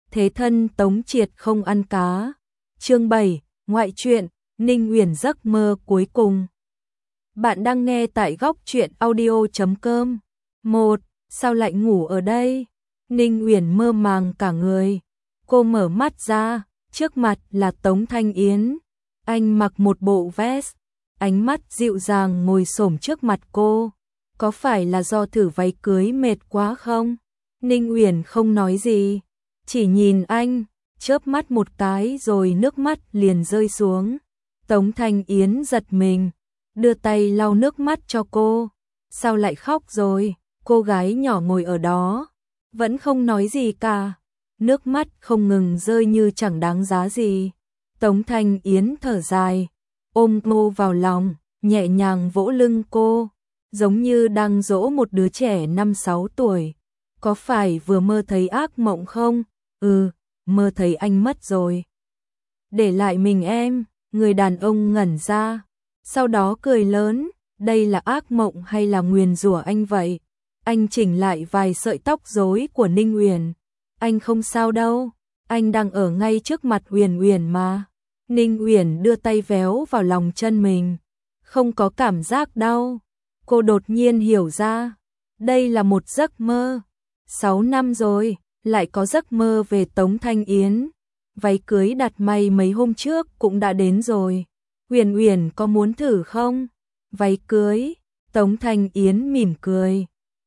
thế thân Tống Triệt không ăn cá. Chương 7, ngoại truyện, Ninh Uyển giấc mơ cuối cùng. Bạn đang nghe tại góc truyện audio.com. 1. Sao lại ngủ ở đây? Ninh Uyển mơ màng cả người. Cô mở mắt ra, trước mặt là Tống Thanh Yến. Anh mặc một bộ vest, ánh mắt dịu dàng ngồi xổm trước mặt cô. Có phải là do thử váy cưới mệt quá không? Ninh Uyển không nói gì, chỉ nhìn anh, chớp mắt một cái rồi nước mắt liền rơi xuống. Tống Thanh Yến giật mình, đưa tay lau nước mắt cho cô. Sao lại khóc rồi? Cô gái nhỏ ngồi ở đó, vẫn không nói gì cả. Nước mắt không ngừng rơi như chẳng đáng giá gì. Tống Thanh Yến thở dài, ôm cô vào lòng, nhẹ nhàng vỗ lưng cô, giống như đang dỗ một đứa trẻ 5-6 tuổi. Có phải vừa mơ thấy ác mộng không? Ừ, mơ thấy anh mất rồi. Để lại mình em. Người đàn ông ngẩn ra, sau đó cười lớn, đây là ác mộng hay là nguyền rủa anh vậy? Anh chỉnh lại vài sợi tóc rối của Ninh Uyển. Anh không sao đâu, anh đang ở ngay trước mặt Uyển Uyển mà. Ninh Uyển đưa tay véo vào lòng chân mình, không có cảm giác đau. Cô đột nhiên hiểu ra, đây là một giấc mơ. 6 năm rồi, lại có giấc mơ về Tống Thanh Yến. Váy cưới đặt may mấy hôm trước cũng đã đến rồi. Uyển Uyển có muốn thử không? Váy cưới? Tống Thanh Yến mỉm cười.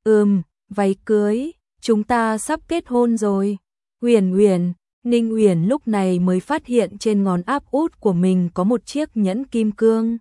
Váy cưới, chúng ta sắp kết hôn rồi. Uyển Uyển, Ninh Uyển lúc này mới phát hiện trên ngón áp út của mình có một chiếc nhẫn kim cương.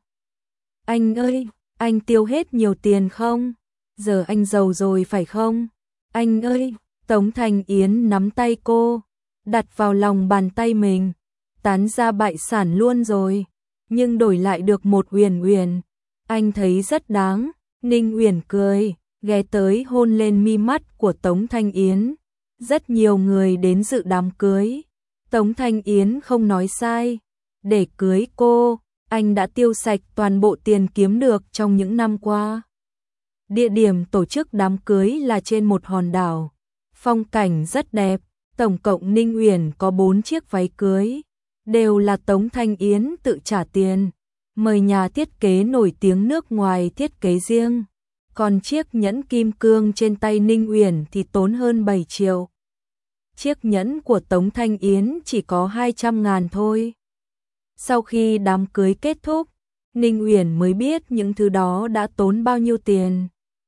Anh ơi, anh tiêu hết nhiều tiền không? Giờ anh giàu rồi phải không? Anh ơi, Tống Thanh Yến nắm tay cô, đặt vào lòng bàn tay mình, tán ra bại sản luôn rồi, nhưng đổi lại được một Uyển Uyển. Anh thấy rất đáng. Ninh Uyển cười, ghé tới hôn lên mi mắt của Tống Thanh Yến. Rất nhiều người đến dự đám cưới. Tống Thanh Yến không nói sai. Để cưới cô, anh đã tiêu sạch toàn bộ tiền kiếm được trong những năm qua. Địa điểm tổ chức đám cưới là trên một hòn đảo. Phong cảnh rất đẹp. Tổng cộng Ninh Uyển có 4 chiếc váy cưới, đều là Tống Thanh Yến tự trả tiền, mời nhà thiết kế nổi tiếng nước ngoài thiết kế riêng. Còn chiếc nhẫn kim cương trên tay Ninh Uyển thì tốn hơn 7 triệu. Chiếc nhẫn của Tống Thanh Yến chỉ có 200.000 thôi. Sau khi đám cưới kết thúc, Ninh Uyển mới biết những thứ đó đã tốn bao nhiêu tiền.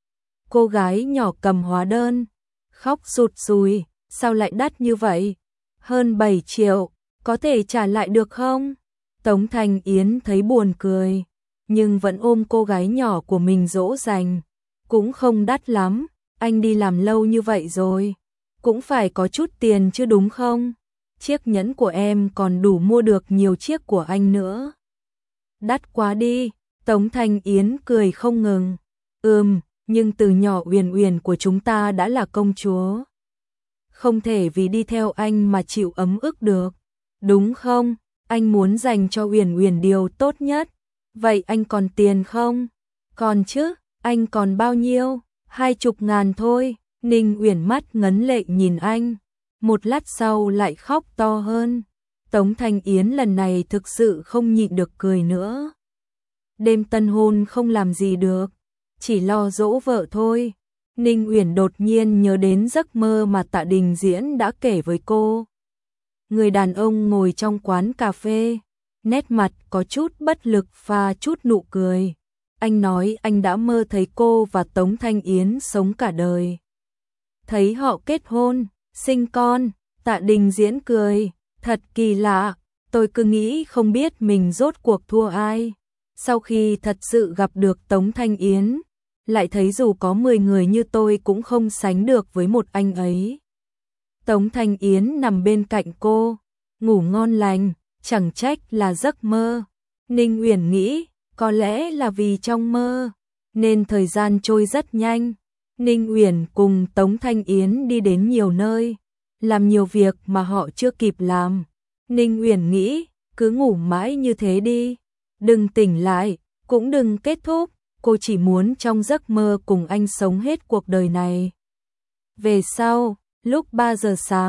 Cô gái nhỏ cầm hóa đơn, khóc sụt sùi. Sao lại đắt như vậy? Hơn 7 triệu, có thể trả lại được không? Tống Thanh Yến thấy buồn cười, nhưng vẫn ôm cô gái nhỏ của mình dỗ dành. Cũng không đắt lắm, anh đi làm lâu như vậy rồi, cũng phải có chút tiền chứ đúng không? Chiếc nhẫn của em còn đủ mua được nhiều chiếc của anh nữa. Đắt quá đi, Tống Thanh Yến cười không ngừng. Nhưng từ nhỏ Uyển Uyển của chúng ta đã là công chúa. Không thể vì đi theo anh mà chịu ấm ức được, đúng không? Anh muốn dành cho Uyển Uyển điều tốt nhất. Vậy anh còn tiền không? Còn chứ, anh còn bao nhiêu? 20.000 thôi. Ninh Uyển mắt ngấn lệ nhìn anh, một lát sau lại khóc to hơn. Tống Thanh Yến lần này thực sự không nhịn được cười nữa. Đêm tân hôn không làm gì được, chỉ lo dỗ vợ thôi. Ninh Uyển đột nhiên nhớ đến giấc mơ mà Tạ Đình Diễn đã kể với cô. Người đàn ông ngồi trong quán cà phê, nét mặt có chút bất lực pha chút nụ cười. Anh nói anh đã mơ thấy cô và Tống Thanh Yến sống cả đời. Thấy họ kết hôn, sinh con. Tạ Đình Diễn cười, thật kỳ lạ, tôi cứ nghĩ không biết mình rốt cuộc thua ai. Sau khi thật sự gặp được Tống Thanh Yến, lại thấy dù có 10 người như tôi cũng không sánh được với một anh ấy. Tống Thanh Yến nằm bên cạnh cô, ngủ ngon lành, chẳng trách là giấc mơ. Ninh Uyển nghĩ, có lẽ là vì trong mơ, nên thời gian trôi rất nhanh. Ninh Uyển cùng Tống Thanh Yến đi đến nhiều nơi, làm nhiều việc mà họ chưa kịp làm. Ninh Uyển nghĩ, cứ ngủ mãi như thế đi, đừng tỉnh lại, cũng đừng kết thúc. Cô chỉ muốn trong giấc mơ cùng anh sống hết cuộc đời này. Về sau, lúc 3 giờ sáng,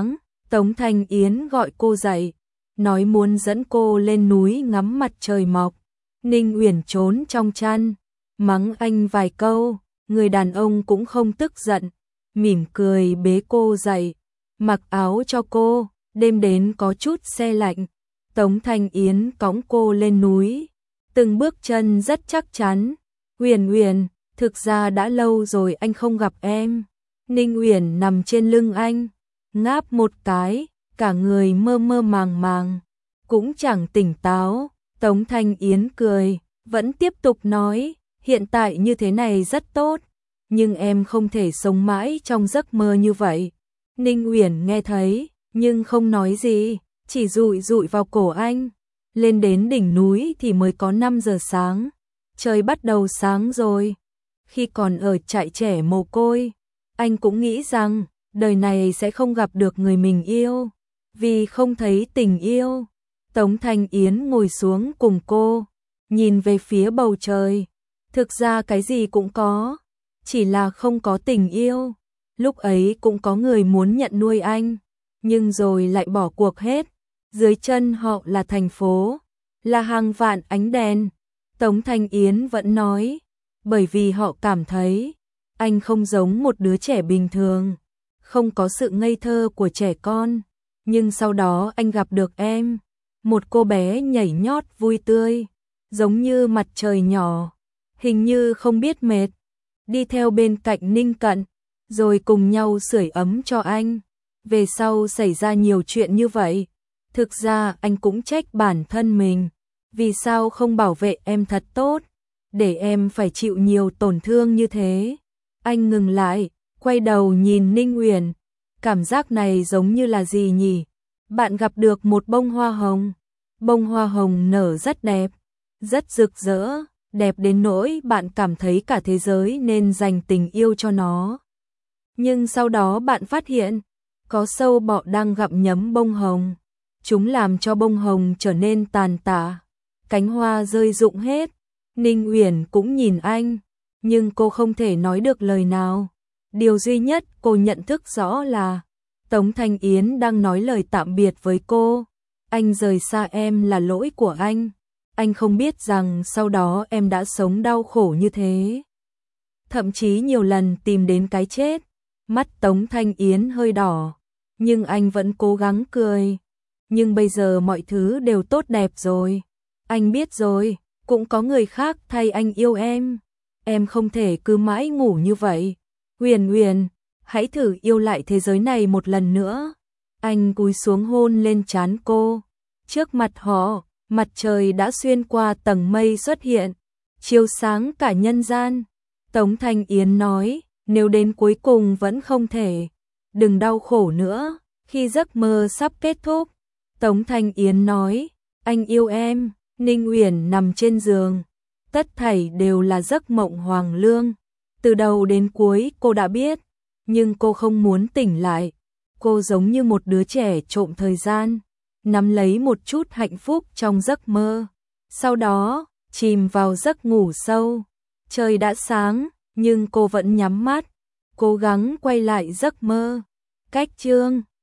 Tống Thanh Yến gọi cô dậy, nói muốn dẫn cô lên núi ngắm mặt trời mọc. Ninh Uyển trốn trong chăn, mắng anh vài câu, người đàn ông cũng không tức giận, mỉm cười bế cô dậy, mặc áo cho cô, đêm đến có chút se lạnh. Tống Thanh Yến cõng cô lên núi, từng bước chân rất chắc chắn. Uyển Uyển, thực ra đã lâu rồi anh không gặp em. Ninh Uyển nằm trên lưng anh, ngáp một cái, cả người mơ mơ màng màng, cũng chẳng tỉnh táo. Tống Thanh Yến cười, vẫn tiếp tục nói, hiện tại như thế này rất tốt, nhưng em không thể sống mãi trong giấc mơ như vậy. Ninh Uyển nghe thấy, nhưng không nói gì, chỉ dụi dụi vào cổ anh. Lên đến đỉnh núi thì mới có 5 giờ sáng, trời bắt đầu sáng rồi. Khi còn ở trại trẻ mồ côi, anh cũng nghĩ rằng đời này sẽ không gặp được người mình yêu, vì không thấy tình yêu. Tống Thanh Yến ngồi xuống cùng cô, nhìn về phía bầu trời. Thực ra cái gì cũng có, chỉ là không có tình yêu. Lúc ấy cũng có người muốn nhận nuôi anh, nhưng rồi lại bỏ cuộc hết. Dưới chân họ là thành phố, là hàng vạn ánh đèn. Tống Thanh Yến vẫn nói, bởi vì họ cảm thấy anh không giống một đứa trẻ bình thường, không có sự ngây thơ của trẻ con. Nhưng sau đó anh gặp được em, một cô bé nhảy nhót vui tươi, giống như mặt trời nhỏ, hình như không biết mệt, đi theo bên cạnh Ninh Cận, rồi cùng nhau sưởi ấm cho anh. Về sau xảy ra nhiều chuyện như vậy, thực ra anh cũng trách bản thân mình, vì sao không bảo vệ em thật tốt, để em phải chịu nhiều tổn thương như thế. Anh ngừng lại, quay đầu nhìn Ninh Uyển, cảm giác này giống như là gì nhỉ? Bạn gặp được một bông hoa hồng, bông hoa hồng nở rất đẹp, rất rực rỡ, đẹp đến nỗi bạn cảm thấy cả thế giới nên dành tình yêu cho nó. Nhưng sau đó bạn phát hiện, có sâu bọ đang gặm nhấm bông hồng, chúng làm cho bông hồng trở nên tàn tạ, cánh hoa rơi rụng hết. Ninh Uyển cũng nhìn anh, nhưng cô không thể nói được lời nào. Điều duy nhất cô nhận thức rõ là Tống Thanh Yến đang nói lời tạm biệt với cô. Anh rời xa em là lỗi của anh. Anh không biết rằng sau đó em đã sống đau khổ như thế, thậm chí nhiều lần tìm đến cái chết. Mắt Tống Thanh Yến hơi đỏ, nhưng anh vẫn cố gắng cười. Nhưng bây giờ mọi thứ đều tốt đẹp rồi. Anh biết rồi, cũng có người khác thay anh yêu em. Em không thể cứ mãi ngủ như vậy. Uyển Uyển, hãy thử yêu lại thế giới này một lần nữa. Anh cúi xuống hôn lên trán cô. Trước mặt họ, mặt trời đã xuyên qua tầng mây xuất hiện, chiếu sáng cả nhân gian. Tống Thanh Yến nói, nếu đến cuối cùng vẫn không thể, đừng đau khổ nữa, khi giấc mơ sắp kết thúc. Tống Thanh Yến nói, anh yêu em. Ninh Uyển nằm trên giường, tất thảy đều là giấc mộng hoàng lương. Từ đầu đến cuối cô đã biết, nhưng cô không muốn tỉnh lại. Cô giống như một đứa trẻ trộm thời gian, nắm lấy một chút hạnh phúc trong giấc mơ, sau đó chìm vào giấc ngủ sâu. Trời đã sáng, nhưng cô vẫn nhắm mắt, cố gắng quay lại giấc mơ. Cách chương